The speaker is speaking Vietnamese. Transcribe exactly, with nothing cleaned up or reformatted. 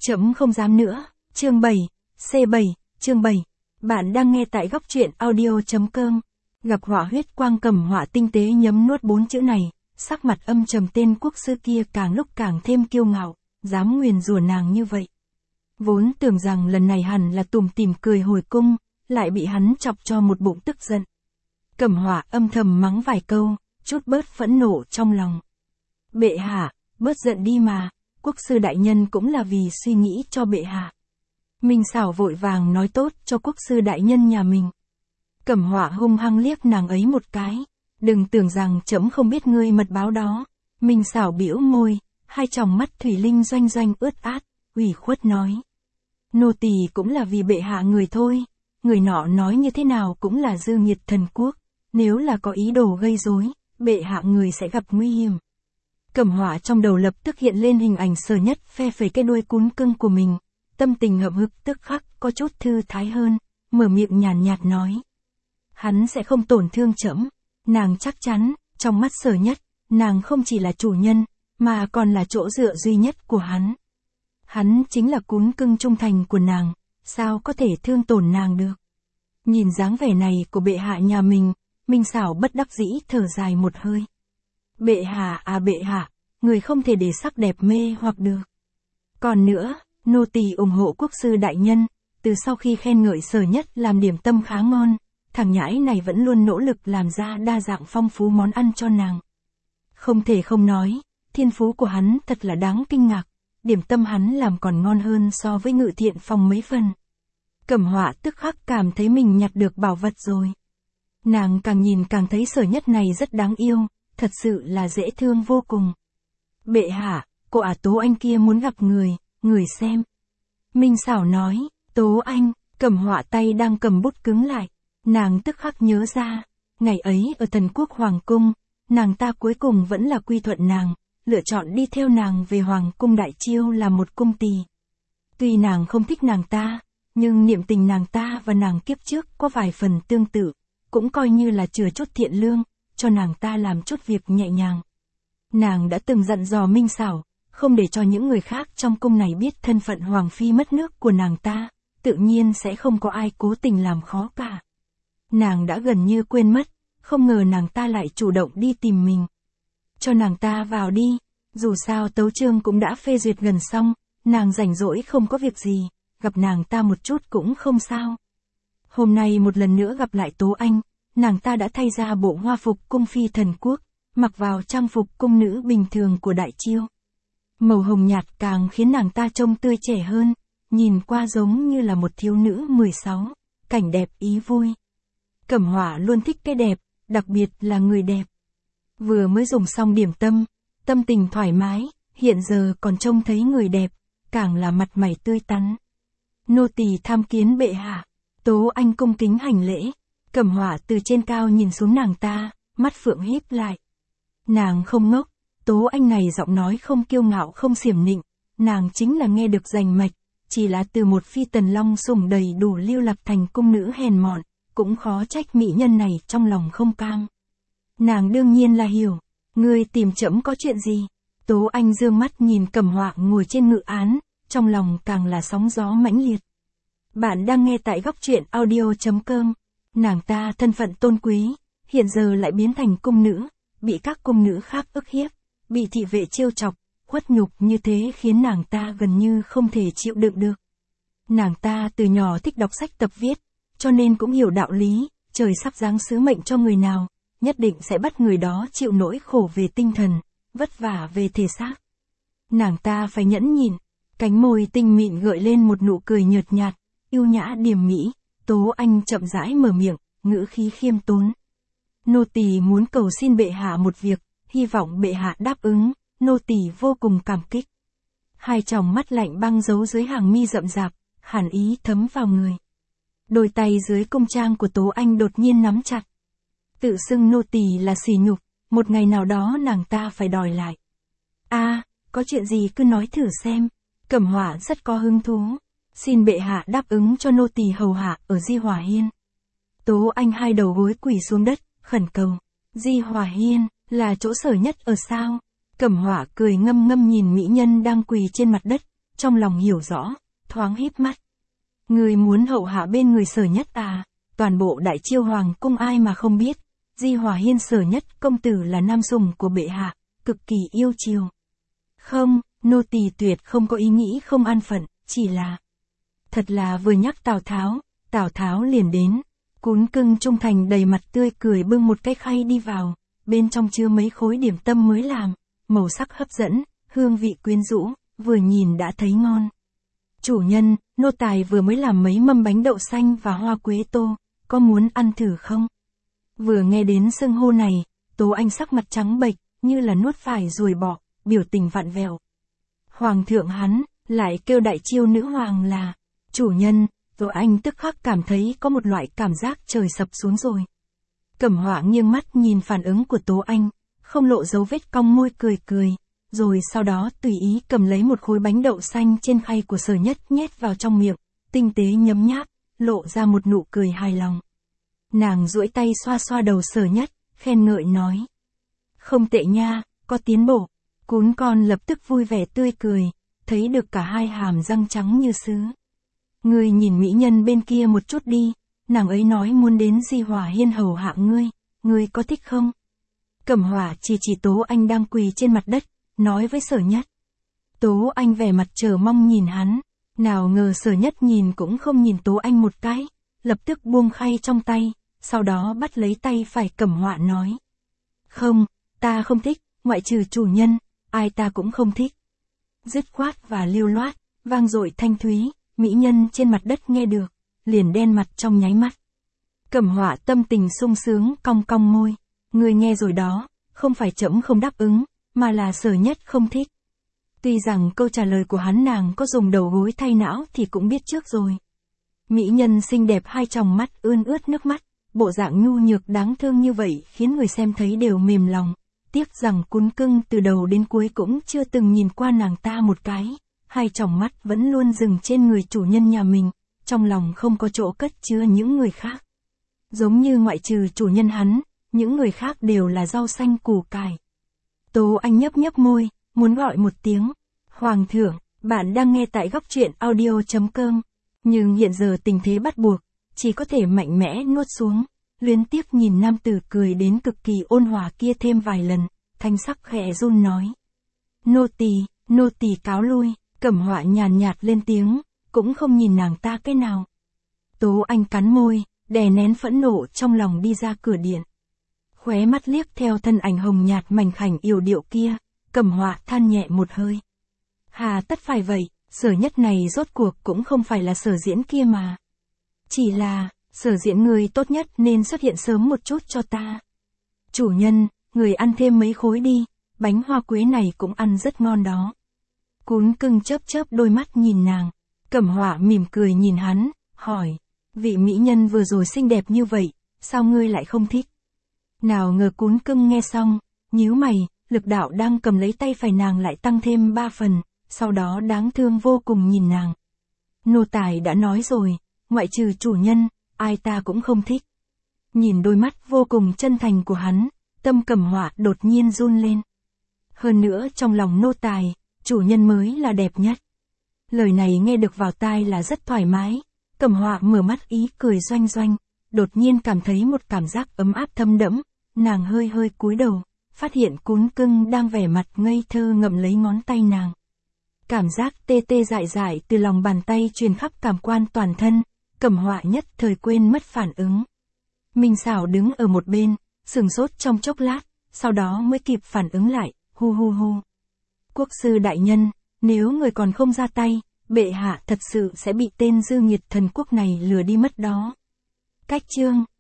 Trẫm không dám nữa, chương bảy, C bảy, chương bảy. Bạn đang nghe tại góc truyện audio.com. Gặp họa huyết quang Cẩm Họa tinh tế nhấm nuốt bốn chữ này, sắc mặt âm trầm tên quốc sư kia càng lúc càng thêm kiêu ngạo, dám nguyền rủa nàng như vậy. Vốn tưởng rằng lần này hẳn là tủm tỉm cười hồi cung, lại bị hắn chọc cho một bụng tức giận. Cẩm Họa âm thầm mắng vài câu, chút bớt phẫn nộ trong lòng. Bệ hạ, bớt giận đi mà, quốc sư đại nhân cũng là vì suy nghĩ cho bệ hạ. Minh Xảo vội vàng nói tốt cho quốc sư đại nhân nhà mình. Cẩm Họa hung hăng liếc nàng ấy một cái, đừng tưởng rằng trẫm không biết ngươi mật báo đó. Minh Xảo bĩu môi, hai tròng mắt thủy linh doanh doanh ướt át, ủy khuất nói. Nô tỳ cũng là vì bệ hạ người thôi, người nọ nói như thế nào cũng là dư nghiệt thần quốc, nếu là có ý đồ gây rối, bệ hạ người sẽ gặp nguy hiểm. Cẩm Họa trong đầu lập tức hiện lên hình ảnh Sở Nhất phe phẩy cái đuôi cún cưng của mình, tâm tình hậm hực tức khắc có chút thư thái hơn, mở miệng nhàn nhạt, nhạt nói. Hắn sẽ không tổn thương trẫm, nàng chắc chắn, trong mắt Sở Nhất, nàng không chỉ là chủ nhân, mà còn là chỗ dựa duy nhất của hắn. Hắn chính là cún cưng trung thành của nàng, sao có thể thương tổn nàng được. Nhìn dáng vẻ này của bệ hạ nhà mình, Minh Xảo bất đắc dĩ thở dài một hơi. Bệ hạ à bệ hạ, người không thể để sắc đẹp mê hoặc được. Còn nữa, nô tỳ ủng hộ quốc sư đại nhân, từ sau khi khen ngợi Sở Nhất làm điểm tâm khá ngon, thằng nhãi này vẫn luôn nỗ lực làm ra đa dạng phong phú món ăn cho nàng. Không thể không nói, thiên phú của hắn thật là đáng kinh ngạc, điểm tâm hắn làm còn ngon hơn so với Ngự Thiện Phòng mấy phần. Cẩm Họa tức khắc cảm thấy mình nhặt được bảo vật rồi. Nàng càng nhìn càng thấy Sở Nhất này rất đáng yêu, thật sự là dễ thương vô cùng. Bệ hạ, cô ả Tố Anh kia muốn gặp người, người xem. Minh Xảo nói, Tố Anh, Cẩm Họa tay đang cầm bút cứng lại, nàng tức khắc nhớ ra, ngày ấy ở Thần Quốc Hoàng Cung, nàng ta cuối cùng vẫn là quy thuận nàng, lựa chọn đi theo nàng về Hoàng Cung Đại Chiêu làm một cung tỳ. Tuy nàng không thích nàng ta, nhưng niệm tình nàng ta và nàng kiếp trước có vài phần tương tự, cũng coi như là chừa chút thiện lương, cho nàng ta làm chút việc nhẹ nhàng. Nàng đã từng dặn dò Minh Xảo, không để cho những người khác trong cung này biết thân phận Hoàng Phi mất nước của nàng ta, tự nhiên sẽ không có ai cố tình làm khó cả. Nàng đã gần như quên mất, không ngờ nàng ta lại chủ động đi tìm mình. Cho nàng ta vào đi, dù sao tấu chương cũng đã phê duyệt gần xong, nàng rảnh rỗi không có việc gì, gặp nàng ta một chút cũng không sao. Hôm nay một lần nữa gặp lại Tố Anh, nàng ta đã thay ra bộ hoa phục cung phi thần quốc, mặc vào trang phục cung nữ bình thường của Đại Chiêu. Màu hồng nhạt càng khiến nàng ta trông tươi trẻ hơn, nhìn qua giống như là một thiếu nữ mười sáu, cảnh đẹp ý vui. Cẩm Họa luôn thích cái đẹp, đặc biệt là người đẹp. Vừa mới dùng xong điểm tâm, tâm tình thoải mái, hiện giờ còn trông thấy người đẹp, càng là mặt mày tươi tắn. Nô tỳ tham kiến bệ hạ. Tố Anh cung kính hành lễ. Cẩm Họa từ trên cao nhìn xuống nàng ta, mắt phượng híp lại. Nàng không ngốc, Tố Anh này giọng nói không kiêu ngạo không xiểm nịnh, nàng chính là nghe được rành mạch, chỉ là từ một phi tần long sủng đầy đủ lưu lạc thành cung nữ hèn mọn, cũng khó trách mỹ nhân này trong lòng không cam. Nàng đương nhiên là hiểu, ngươi tìm trẫm có chuyện gì? Tố Anh dương mắt nhìn Cẩm Họa ngồi trên ngự án, trong lòng càng là sóng gió mãnh liệt. Bạn đang nghe tại góc truyện audio.com. Nàng ta thân phận tôn quý, hiện giờ lại biến thành cung nữ, bị các cung nữ khác ức hiếp, bị thị vệ trêu chọc, khuất nhục như thế khiến nàng ta gần như không thể chịu đựng được. Nàng ta từ nhỏ thích đọc sách tập viết, cho nên cũng hiểu đạo lý, trời sắp giáng sứ mệnh cho người nào, nhất định sẽ bắt người đó chịu nỗi khổ về tinh thần, vất vả về thể xác. Nàng ta phải nhẫn nhịn, cánh môi tinh mịn gợi lên một nụ cười nhợt nhạt, yêu nhã điềm mỹ. Tố Anh chậm rãi mở miệng, ngữ khí khiêm tốn. Nô tỳ muốn cầu xin bệ hạ một việc, hy vọng bệ hạ đáp ứng, nô tỳ vô cùng cảm kích. Hai tròng mắt lạnh băng giấu dưới hàng mi rậm rạp, hàn ý thấm vào người. Đôi tay dưới cung trang của Tố Anh đột nhiên nắm chặt. Tự xưng nô tỳ là sỉ nhục, một ngày nào đó nàng ta phải đòi lại. A, à, có chuyện gì cứ nói thử xem. Cẩm Họa rất có hứng thú. Xin bệ hạ đáp ứng cho nô tỳ hầu hạ ở Di Hòa Hiên. Tố Anh hai đầu gối quỳ xuống đất, khẩn cầu. Di Hòa Hiên, là chỗ Sở Nhất ở sao? Cẩm Họa cười ngâm ngâm nhìn mỹ nhân đang quỳ trên mặt đất, trong lòng hiểu rõ, thoáng híp mắt. Người muốn hậu hạ bên người Sở Nhất à, toàn bộ Đại Chiêu Hoàng cung ai mà không biết, Di Hòa Hiên Sở Nhất công tử là nam sủng của bệ hạ, cực kỳ yêu chiều. Không, nô tỳ tuyệt không có ý nghĩ không an phận, chỉ là... Thật là vừa nhắc Tào Tháo, Tào Tháo liền đến, Cún Cưng trung thành đầy mặt tươi cười bưng một cái khay đi vào, bên trong chứa mấy khối điểm tâm mới làm, màu sắc hấp dẫn, hương vị quyến rũ, vừa nhìn đã thấy ngon. Chủ nhân, nô tài vừa mới làm mấy mâm bánh đậu xanh và hoa quế tô, có muốn ăn thử không? Vừa nghe đến xưng hô này, Tố Anh sắc mặt trắng bệch, như là nuốt phải ruồi bọ, biểu tình vặn vẹo. Hoàng thượng hắn, lại kêu Đại Chiêu nữ hoàng là chủ nhân, Tố Anh tức khắc cảm thấy có một loại cảm giác trời sập xuống rồi. Cẩm Họa nghiêng mắt nhìn phản ứng của Tố Anh, không lộ dấu vết cong môi cười cười, rồi sau đó tùy ý cầm lấy một khối bánh đậu xanh trên khay của Sở Nhất nhét vào trong miệng, tinh tế nhấm nháp, lộ ra một nụ cười hài lòng. Nàng duỗi tay xoa xoa đầu Sở Nhất, khen ngợi nói. Không tệ nha, có tiến bộ. Cún con lập tức vui vẻ tươi cười, thấy được cả hai hàm răng trắng như sứ. Ngươi nhìn mỹ nhân bên kia một chút đi, nàng ấy nói muốn đến Di Hòa Hiên hầu hạ ngươi, ngươi có thích không? Cẩm Họa chỉ chỉ Tố Anh đang quỳ trên mặt đất, nói với Sở Nhất. Tố Anh vẻ mặt chờ mong nhìn hắn, nào ngờ Sở Nhất nhìn cũng không nhìn Tố Anh một cái, lập tức buông khay trong tay, sau đó bắt lấy tay phải Cẩm Họa nói. Không, ta không thích, ngoại trừ chủ nhân, ai ta cũng không thích. Dứt khoát và lưu loát, vang dội thanh thúy, mỹ nhân trên mặt đất nghe được, liền đen mặt trong nháy mắt. Cẩm Họa tâm tình sung sướng cong cong môi, ngươi nghe rồi đó, không phải trẫm không đáp ứng, mà là Sở Nhất không thích. Tuy rằng câu trả lời của hắn nàng có dùng đầu gối thay não thì cũng biết trước rồi. Mỹ nhân xinh đẹp hai tròng mắt ươn ướt nước mắt, bộ dạng nhu nhược đáng thương như vậy khiến người xem thấy đều mềm lòng. Tiếc rằng Cún Cưng từ đầu đến cuối cũng chưa từng nhìn qua nàng ta một cái, hai tròng mắt vẫn luôn dừng trên người chủ nhân nhà mình, trong lòng không có chỗ cất chứa những người khác. Giống như ngoại trừ chủ nhân hắn, những người khác đều là rau xanh củ cải. Tố Anh nhấp nhấp môi, muốn gọi một tiếng. Hoàng thượng, bạn đang nghe tại góc truyện audio chấm com. Nhưng hiện giờ tình thế bắt buộc, chỉ có thể mạnh mẽ nuốt xuống. Luyến tiếc nhìn nam tử cười đến cực kỳ ôn hòa kia thêm vài lần, thanh sắc khẽ run nói. Nô tỳ, nô tỳ cáo lui. Cẩm Họa nhàn nhạt lên tiếng, cũng không nhìn nàng ta cái nào. Tố Anh cắn môi, đè nén phẫn nộ trong lòng đi ra cửa điện. Khóe mắt liếc theo thân ảnh hồng nhạt mảnh khảnh yểu điệu kia, Cẩm Họa than nhẹ một hơi. Hà tất phải vậy, Sở Nhất này rốt cuộc cũng không phải là Sở Diễn kia mà. Chỉ là, Sở Diễn người tốt nhất nên xuất hiện sớm một chút cho ta. Chủ nhân, người ăn thêm mấy khối đi, bánh hoa quế này cũng ăn rất ngon đó. Cún Cưng chớp chớp đôi mắt nhìn nàng, Cẩm Họa mỉm cười nhìn hắn, hỏi, vị mỹ nhân vừa rồi xinh đẹp như vậy, sao ngươi lại không thích? Nào ngờ Cún Cưng nghe xong, nhíu mày, lực đạo đang cầm lấy tay phải nàng lại tăng thêm ba phần, sau đó đáng thương vô cùng nhìn nàng. Nô tài đã nói rồi, ngoại trừ chủ nhân, ai ta cũng không thích. Nhìn đôi mắt vô cùng chân thành của hắn, tâm Cẩm Họa đột nhiên run lên. Hơn nữa trong lòng nô tài, chủ nhân mới là đẹp nhất. Lời này nghe được vào tai là rất thoải mái. Cẩm Họa mở mắt ý cười doanh doanh, đột nhiên cảm thấy một cảm giác ấm áp thấm đẫm, nàng hơi hơi cúi đầu, phát hiện Cún Cưng đang vẻ mặt ngây thơ ngậm lấy ngón tay nàng. Cảm giác tê tê dại dại từ lòng bàn tay truyền khắp cảm quan toàn thân, Cẩm Họa nhất thời quên mất phản ứng. Minh Xảo đứng ở một bên, sửng sốt trong chốc lát, sau đó mới kịp phản ứng lại, hu hu hu. Quốc sư đại nhân, nếu người còn không ra tay, bệ hạ thật sự sẽ bị tên dư nghiệt thần quốc này lừa đi mất đó. Cách chương